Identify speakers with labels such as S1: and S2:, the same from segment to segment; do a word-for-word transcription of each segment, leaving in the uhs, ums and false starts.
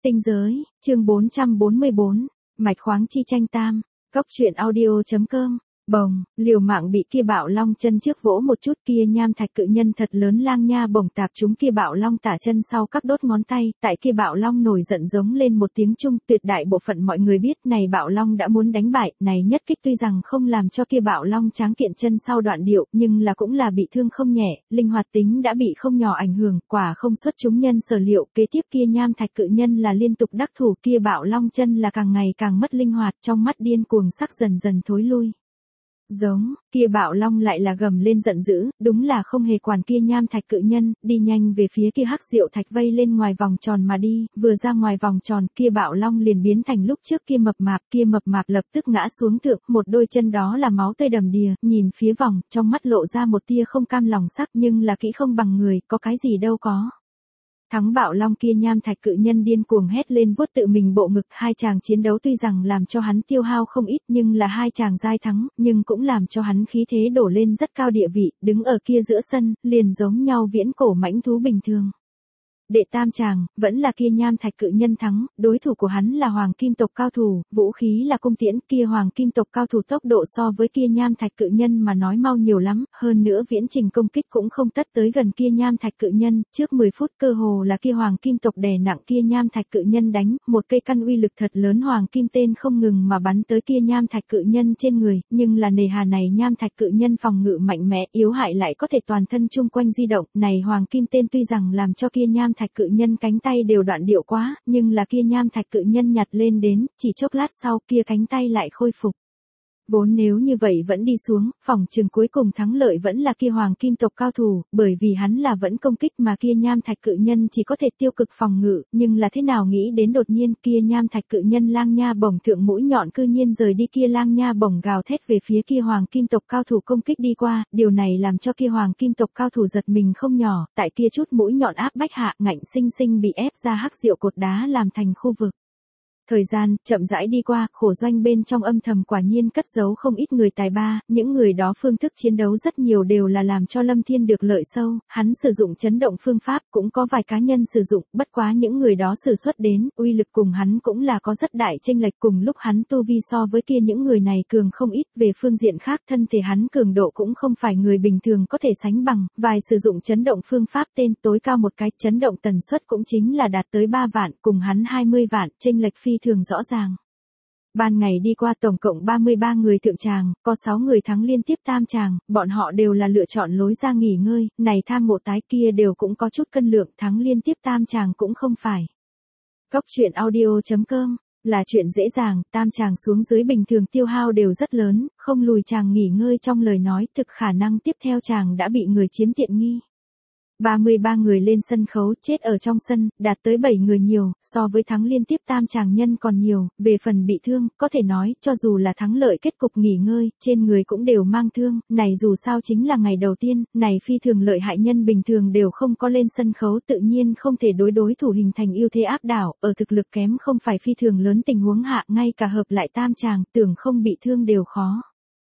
S1: Tinh giới, chương bốn trăm bốn mươi bốn, mạch khoáng chi tranh tam, cốc truyện audio.com. Bồng, liều mạng bị kia bạo long chân trước vỗ một chút, kia nham thạch cự nhân thật lớn lang nha bổng tạp chúng kia bạo long tả chân sau các đốt ngón tay, tại kia bạo long nổi giận giống lên một tiếng chung, tuyệt đại bộ phận mọi người biết này bạo long đã muốn đánh bại, này nhất kích tuy rằng không làm cho kia bạo long tráng kiện chân sau đoạn điệu, nhưng là cũng là bị thương không nhẹ, linh hoạt tính đã bị không nhỏ ảnh hưởng, quả không xuất chúng nhân sở liệu, kế tiếp kia nham thạch cự nhân là liên tục đắc thủ, kia bạo long chân là càng ngày càng mất linh hoạt, trong mắt điên cuồng sắc dần dần thối lui. Giống, kia bạo long lại là gầm lên giận dữ, đúng là không hề quản kia nham thạch cự nhân, đi nhanh về phía kia hắc diệu thạch vây lên ngoài vòng tròn mà đi, vừa ra ngoài vòng tròn, kia bạo long liền biến thành lúc trước kia mập mạp, kia mập mạp lập tức ngã xuống thượng, một đôi chân đó là máu tươi đầm đìa, nhìn phía vòng, trong mắt lộ ra một tia không cam lòng sắc, nhưng là kỹ không bằng người, có cái gì đâu có. Thắng bạo long kia nham thạch cự nhân điên cuồng hét lên vuốt tự mình bộ ngực, hai chàng chiến đấu tuy rằng làm cho hắn tiêu hao không ít nhưng là hai chàng giai thắng, nhưng cũng làm cho hắn khí thế đổ lên rất cao địa vị, đứng ở kia giữa sân, liền giống nhau viễn cổ mãnh thú bình thường. Đệ tam chàng, vẫn là kia nham thạch cự nhân thắng, đối thủ của hắn là hoàng kim tộc cao thủ, vũ khí là cung tiễn, kia hoàng kim tộc cao thủ tốc độ so với kia nham thạch cự nhân mà nói mau nhiều lắm, hơn nữa viễn trình công kích cũng không tất tới gần kia nham thạch cự nhân, trước mười phút cơ hồ là kia hoàng kim tộc đè nặng kia nham thạch cự nhân đánh, một cây căn uy lực thật lớn hoàng kim tên không ngừng mà bắn tới kia nham thạch cự nhân trên người, nhưng là nề hà này nham thạch cự nhân phòng ngự mạnh mẽ, yếu hại lại có thể toàn thân chung quanh di động, này hoàng kim tên tuy rằng làm cho kia nham thạch cự nhân cánh tay đều đoạn điệu quá, nhưng là kia nham thạch cự nhân nhặt lên đến, chỉ chốc lát sau kia cánh tay lại khôi phục. Vốn nếu như vậy vẫn đi xuống, phỏng chừng cuối cùng thắng lợi vẫn là kia hoàng kim tộc cao thủ, bởi vì hắn là vẫn công kích mà kia nham thạch cự nhân chỉ có thể tiêu cực phòng ngự, nhưng là thế nào nghĩ đến đột nhiên kia nham thạch cự nhân lang nha bổng thượng mũi nhọn cư nhiên rời đi, kia lang nha bổng gào thét về phía kia hoàng kim tộc cao thủ công kích đi qua, điều này làm cho kia hoàng kim tộc cao thủ giật mình không nhỏ, tại kia chút mũi nhọn áp bách hạ ngạnh sinh sinh bị ép ra hắc diệu cột đá làm thành khu vực. Thời gian, chậm rãi đi qua, khổ doanh bên trong âm thầm quả nhiên cất giấu không ít người tài ba, những người đó phương thức chiến đấu rất nhiều đều là làm cho Lâm Thiên được lợi sâu, hắn sử dụng chấn động phương pháp, cũng có vài cá nhân sử dụng, bất quá những người đó sử xuất đến, uy lực cùng hắn cũng là có rất đại chênh lệch, cùng lúc hắn tu vi so với kia những người này cường không ít, về phương diện khác thân thể hắn cường độ cũng không phải người bình thường có thể sánh bằng, vài sử dụng chấn động phương pháp tên tối cao một cái, chấn động tần suất cũng chính là đạt tới ba vạn, cùng hắn hai mươi vạn, chênh lệch phi thường rõ ràng. Ban ngày đi qua tổng cộng ba mươi ba người thượng tràng, có sáu người thắng liên tiếp tam tràng, bọn họ đều là lựa chọn lối ra nghỉ ngơi, này tham ngộ tái kia đều cũng có chút cân lượng, thắng liên tiếp tam tràng cũng không phải. Cốc truyện audio.com, là chuyện dễ dàng, tam tràng xuống dưới bình thường tiêu hao đều rất lớn, không lùi tràng nghỉ ngơi trong lời nói, thực khả năng tiếp theo tràng đã bị người chiếm tiện nghi. ba mươi ba người lên sân khấu, chết ở trong sân, đạt tới bảy người nhiều, so với thắng liên tiếp tam tràng nhân còn nhiều, về phần bị thương, có thể nói, cho dù là thắng lợi kết cục nghỉ ngơi, trên người cũng đều mang thương, này dù sao chính là ngày đầu tiên, này phi thường lợi hại nhân bình thường đều không có lên sân khấu, tự nhiên không thể đối đối thủ hình thành ưu thế áp đảo, ở thực lực kém không phải phi thường lớn tình huống hạ, ngay cả hợp lại tam tràng, tưởng không bị thương đều khó.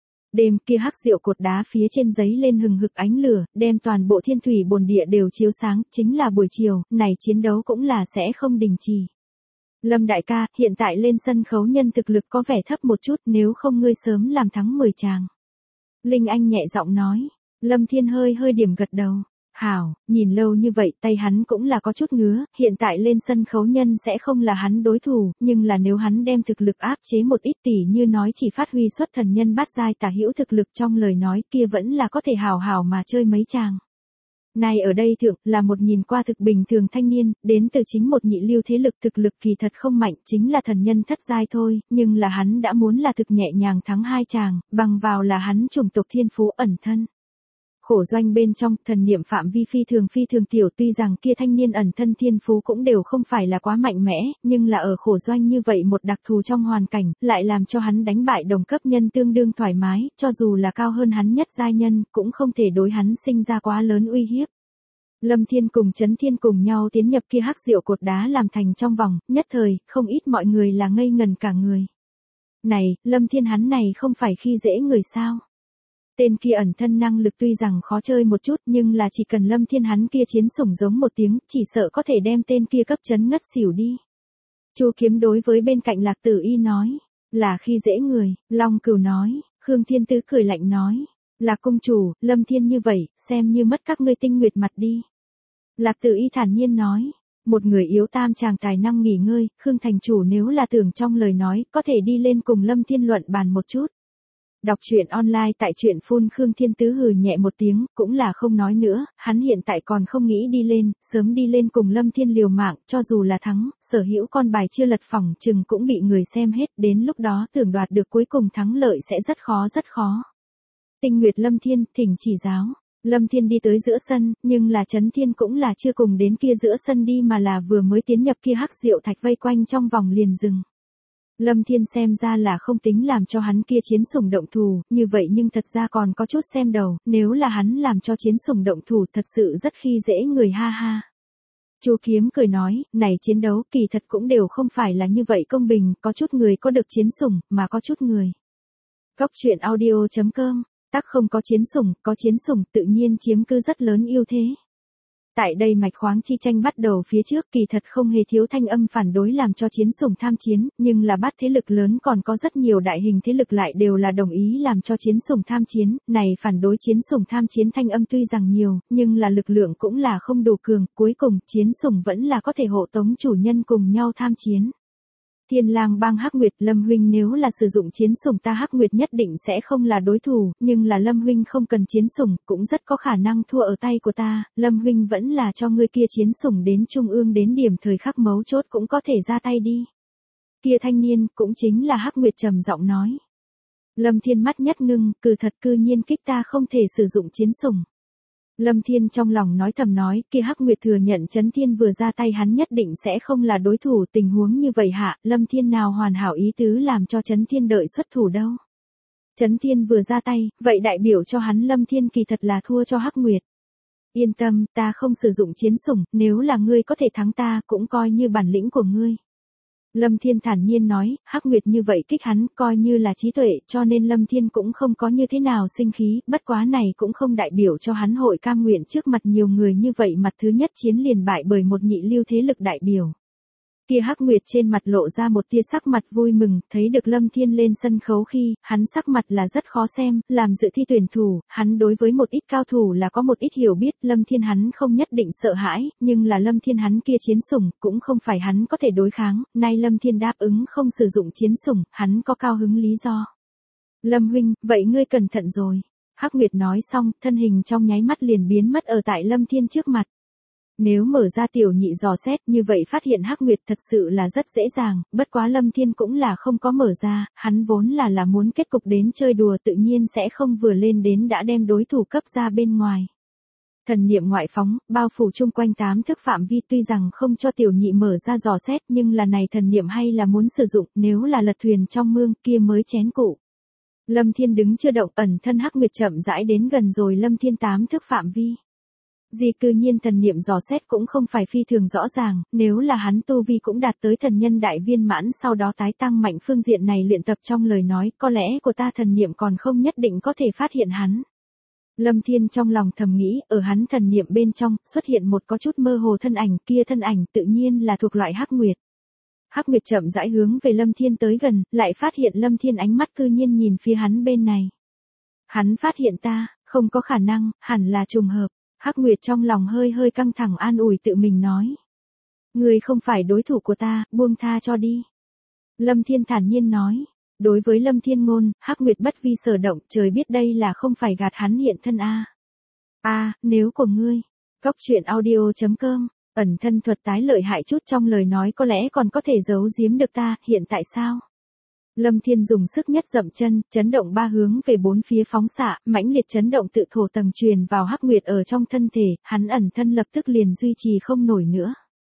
S1: Đêm kia hắc diệu cột đá phía trên giấy lên hừng hực ánh lửa, đem toàn bộ thiên thủy bồn địa đều chiếu sáng, chính là buổi chiều, này chiến đấu cũng là sẽ không đình chỉ. Lâm đại ca, hiện tại lên sân khấu nhân thực lực có vẻ thấp một chút, nếu không ngươi sớm làm thắng mười chàng. Linh Anh nhẹ giọng nói, Lâm Thiên hơi hơi điểm gật đầu. Hảo, nhìn lâu như vậy tay hắn cũng là có chút ngứa, hiện tại lên sân khấu nhân sẽ không là hắn đối thủ, nhưng là nếu hắn đem thực lực áp chế một ít tỉ như nói chỉ phát huy xuất thần nhân bát giai tả hữu thực lực trong lời nói kia vẫn là có thể hào hào mà chơi mấy chàng. Này ở đây thượng là một nhìn qua thực bình thường thanh niên, đến từ chính một nhị lưu thế lực thực lực kỳ thật không mạnh, chính là thần nhân thất giai thôi, nhưng là hắn đã muốn là thực nhẹ nhàng thắng hai chàng, bằng vào là hắn chủng tộc thiên phú ẩn thân. Khổ doanh bên trong, thần niệm phạm vi phi thường phi thường tiểu, tuy rằng kia thanh niên ẩn thân thiên phú cũng đều không phải là quá mạnh mẽ, nhưng là ở khổ doanh như vậy một đặc thù trong hoàn cảnh, lại làm cho hắn đánh bại đồng cấp nhân tương đương thoải mái, cho dù là cao hơn hắn nhất giai nhân, cũng không thể đối hắn sinh ra quá lớn uy hiếp. Lâm Thiên cùng Chấn Thiên cùng nhau tiến nhập kia hắc diệu cột đá làm thành trong vòng, nhất thời, không ít mọi người là ngây ngần cả người. Này, Lâm Thiên hắn này không phải khi dễ người sao? Tên kia ẩn thân năng lực tuy rằng khó chơi một chút nhưng là chỉ cần Lâm Thiên hắn kia chiến sủng giống một tiếng, chỉ sợ có thể đem tên kia cấp chấn ngất xỉu đi. Chu Kiếm đối với bên cạnh Lạc Tử Y nói, là khi dễ người, Long Cửu nói, Khương Thiên Tứ cười lạnh nói, Lạc công chủ, Lâm Thiên như vậy, xem như mất các ngươi tinh nguyệt mặt đi. Lạc Tử Y thản nhiên nói, một người yếu tam chàng tài năng nghỉ ngơi, Khương thành chủ nếu là tưởng trong lời nói, có thể đi lên cùng Lâm Thiên luận bàn một chút. Đọc truyện online tại truyện phun Khương Thiên Tứ hừ nhẹ một tiếng, cũng là không nói nữa, hắn hiện tại còn không nghĩ đi lên, sớm đi lên cùng Lâm Thiên liều mạng, cho dù là thắng, sở hữu con bài chưa lật phỏng chừng cũng bị người xem hết, đến lúc đó tưởng đoạt được cuối cùng thắng lợi sẽ rất khó rất khó. Tinh Nguyệt Lâm Thiên, thỉnh chỉ giáo. Lâm Thiên đi tới giữa sân, nhưng là Chấn Thiên cũng là chưa cùng đến kia giữa sân đi mà là vừa mới tiến nhập kia hắc diệu thạch vây quanh trong vòng liền dừng. Lâm Thiên xem ra là không tính làm cho hắn kia chiến sủng động thủ, như vậy nhưng thật ra còn có chút xem đầu, nếu là hắn làm cho chiến sủng động thủ thật sự rất khi dễ người ha ha. Chu Kiếm cười nói, này chiến đấu kỳ thật cũng đều không phải là như vậy công bình, có chút người có được chiến sủng, mà có chút người. Cốc truyện audio chấm com, tắc không có chiến sủng, có chiến sủng tự nhiên chiếm cứ rất lớn ưu thế. Tại đây mạch khoáng chi tranh bắt đầu phía trước kỳ thật không hề thiếu thanh âm phản đối làm cho chiến sủng tham chiến, nhưng là bát thế lực lớn còn có rất nhiều đại hình thế lực lại đều là đồng ý làm cho chiến sủng tham chiến, này phản đối chiến sủng tham chiến thanh âm tuy rằng nhiều, nhưng là lực lượng cũng là không đủ cường, cuối cùng chiến sủng vẫn là có thể hộ tống chủ nhân cùng nhau tham chiến. Thiên Lang bang Hắc Nguyệt, Lâm huynh nếu là sử dụng chiến sủng ta Hắc Nguyệt nhất định sẽ không là đối thủ, nhưng là Lâm huynh không cần chiến sủng, cũng rất có khả năng thua ở tay của ta, Lâm huynh vẫn là cho ngươi kia chiến sủng đến trung ương đến điểm thời khắc mấu chốt cũng có thể ra tay đi. Kia thanh niên, cũng chính là Hắc Nguyệt trầm giọng nói. Lâm Thiên mắt nhất ngưng, cừ thật cư nhiên kích ta không thể sử dụng chiến sủng. Lâm Thiên trong lòng nói thầm nói, kia Hắc Nguyệt thừa nhận Chấn Thiên vừa ra tay hắn nhất định sẽ không là đối thủ, tình huống như vậy hạ, Lâm Thiên nào hoàn hảo ý tứ làm cho Chấn Thiên đợi xuất thủ đâu. Chấn Thiên vừa ra tay, vậy đại biểu cho hắn Lâm Thiên kỳ thật là thua cho Hắc Nguyệt. Yên tâm, ta không sử dụng chiến sủng, nếu là ngươi có thể thắng ta, cũng coi như bản lĩnh của ngươi. Lâm Thiên thản nhiên nói, Hắc Nguyệt như vậy kích hắn, coi như là trí tuệ, cho nên Lâm Thiên cũng không có như thế nào sinh khí, bất quá này cũng không đại biểu cho hắn hội cam nguyện trước mặt nhiều người như vậy mặt thứ nhất chiến liền bại bởi một nhị lưu thế lực đại biểu. Kia Hắc Nguyệt trên mặt lộ ra một tia sắc mặt vui mừng, thấy được Lâm Thiên lên sân khấu khi, hắn sắc mặt là rất khó xem, làm dự thi tuyển thủ, hắn đối với một ít cao thủ là có một ít hiểu biết, Lâm Thiên hắn không nhất định sợ hãi, nhưng là Lâm Thiên hắn kia chiến sủng, cũng không phải hắn có thể đối kháng, nay Lâm Thiên đáp ứng không sử dụng chiến sủng, hắn có cao hứng lý do. Lâm huynh, vậy ngươi cẩn thận rồi. Hắc Nguyệt nói xong, thân hình trong nháy mắt liền biến mất ở tại Lâm Thiên trước mặt. Nếu mở ra tiểu nhị dò xét như vậy phát hiện Hắc Nguyệt thật sự là rất dễ dàng, bất quá Lâm Thiên cũng là không có mở ra, hắn vốn là là muốn kết cục đến chơi đùa tự nhiên sẽ không vừa lên đến đã đem đối thủ cấp ra bên ngoài. Thần niệm ngoại phóng, bao phủ chung quanh tám thước phạm vi tuy rằng không cho tiểu nhị mở ra dò xét nhưng là này thần niệm hay là muốn sử dụng, nếu là lật thuyền trong mương kia mới chén cụ. Lâm Thiên đứng chưa động, ẩn thân Hắc Nguyệt chậm rãi đến gần rồi Lâm Thiên tám thước phạm vi. Di cư nhiên thần niệm dò xét cũng không phải phi thường rõ ràng, nếu là hắn tu vi cũng đạt tới thần nhân đại viên mãn sau đó tái tăng mạnh phương diện này luyện tập trong lời nói, có lẽ của ta thần niệm còn không nhất định có thể phát hiện hắn. Lâm Thiên trong lòng thầm nghĩ, ở hắn thần niệm bên trong, xuất hiện một có chút mơ hồ thân ảnh, kia thân ảnh tự nhiên là thuộc loại Hắc Nguyệt. Hắc Nguyệt chậm rãi hướng về Lâm Thiên tới gần, lại phát hiện Lâm Thiên ánh mắt cư nhiên nhìn phía hắn bên này. Hắn phát hiện ta, không có khả năng, hẳn là trùng hợp. Hắc Nguyệt trong lòng hơi hơi căng thẳng an ủi tự mình nói. Người không phải đối thủ của ta, buông tha cho đi. Lâm Thiên thản nhiên nói. Đối với Lâm Thiên ngôn, Hắc Nguyệt bất vi sở động, trời biết đây là không phải gạt hắn hiện thân a. A, à, nếu của ngươi. Cốc truyện audio chấm com, ẩn thân thuật tái lợi hại chút trong lời nói có lẽ còn có thể giấu giếm được ta, hiện tại sao? Lâm Thiên dùng sức nhất dậm chân, chấn động ba hướng về bốn phía phóng xạ, mãnh liệt chấn động tự thổ tầng truyền vào Hắc Nguyệt ở trong thân thể, hắn ẩn thân lập tức liền duy trì không nổi nữa.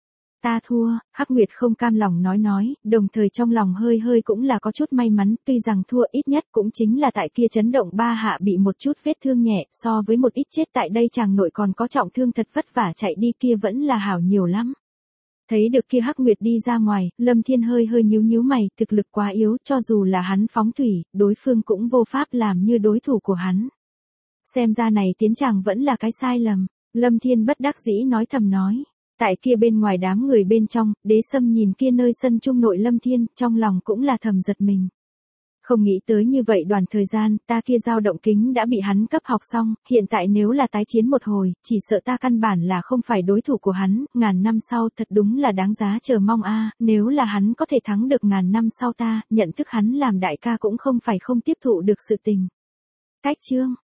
S1: Ta thua, Hắc Nguyệt không cam lòng nói nói, đồng thời trong lòng hơi hơi cũng là có chút may mắn, tuy rằng thua ít nhất cũng chính là tại kia chấn động ba hạ bị một chút vết thương nhẹ, so với một ít chết tại đây chàng nội còn có trọng thương thật vất vả chạy đi kia vẫn là hảo nhiều lắm. Thấy được kia Hắc Nguyệt đi ra ngoài, Lâm Thiên hơi hơi nhíu nhíu mày, thực lực quá yếu, cho dù là hắn phóng thủy, đối phương cũng vô pháp làm như đối thủ của hắn. Xem ra này tiến chàng vẫn là cái sai lầm, Lâm Thiên bất đắc dĩ nói thầm nói. Tại kia bên ngoài đám người bên trong, Đế Sâm nhìn kia nơi sân trung nội Lâm Thiên, trong lòng cũng là thầm giật mình. Không nghĩ tới như vậy đoàn thời gian, ta kia dao động kính đã bị hắn cấp học xong, hiện tại nếu là tái chiến một hồi, chỉ sợ ta căn bản là không phải đối thủ của hắn, ngàn năm sau thật đúng là đáng giá chờ mong a, nếu là hắn có thể thắng được ngàn năm sau ta, nhận thức hắn làm đại ca cũng không phải không tiếp thụ được sự tình. Cách chương